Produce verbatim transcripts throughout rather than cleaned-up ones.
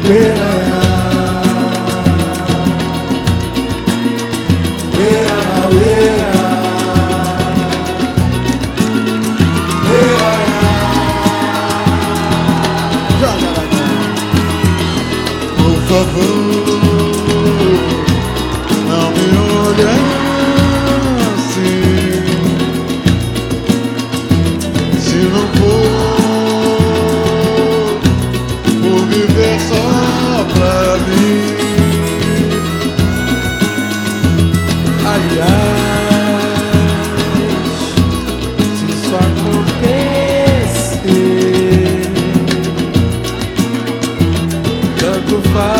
Por favor, não me olhe assim. Se não for por viver só pra mim. Aliás, se isso acontecer, tanto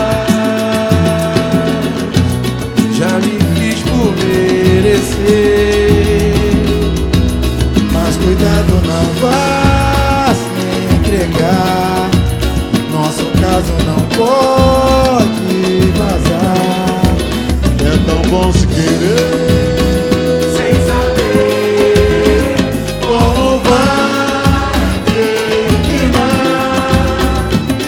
faz, já me fiz por merecer. Mas cuidado, não vá se entregar. Nosso caso não pode vazar. É tão bom se querer Sem saber como vai terminar.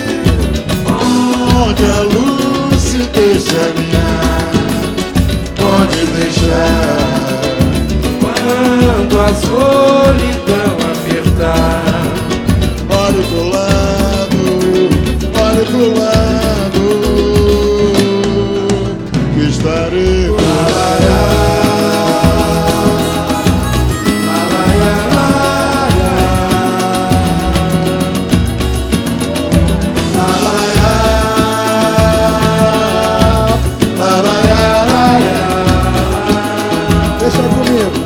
Onde a luz se deixa alinhar, pode deixar. quando a solidão apertar. Olhe pro lado, olhe pro lado, que estarei por lá. Deixa comigo.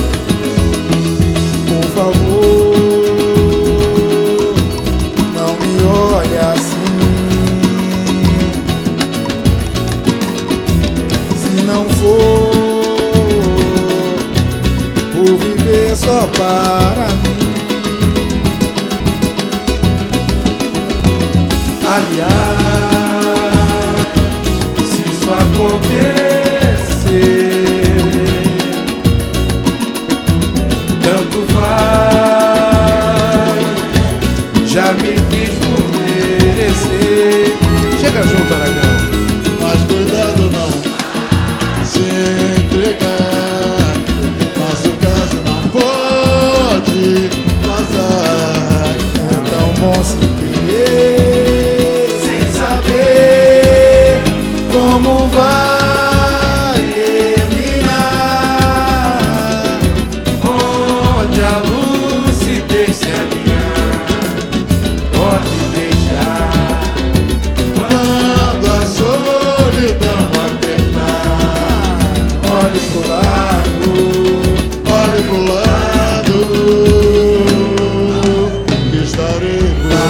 Por favor, não me olhe assim. Se não for por viver só para mim. Aliás, se isso acontecer, tanto faz, já me fiz por merecer. Chega junto, Aragão. Mas cuidado, não se entregar. Nosso caso não pode vazar. É tão bom se querer sem saber como vai terminar. Onde a luz se deixa alinhar, pode deixar. Quando a solidão apertar, Olhe pro lado, olhe pro lado, que estarei por lá.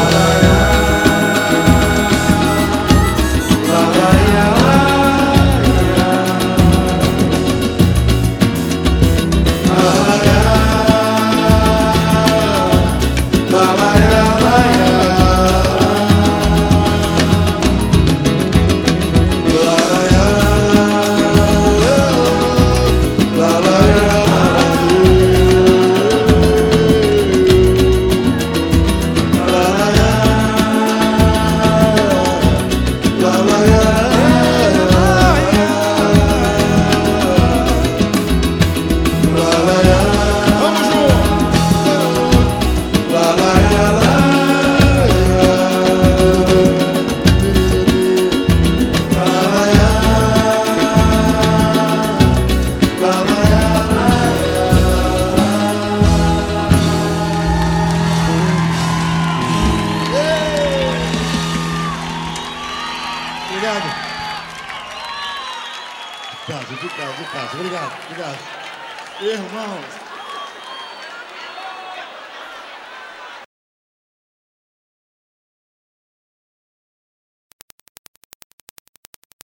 Obrigado. De casa, de casa, de casa. Obrigado, obrigado. Irmãos.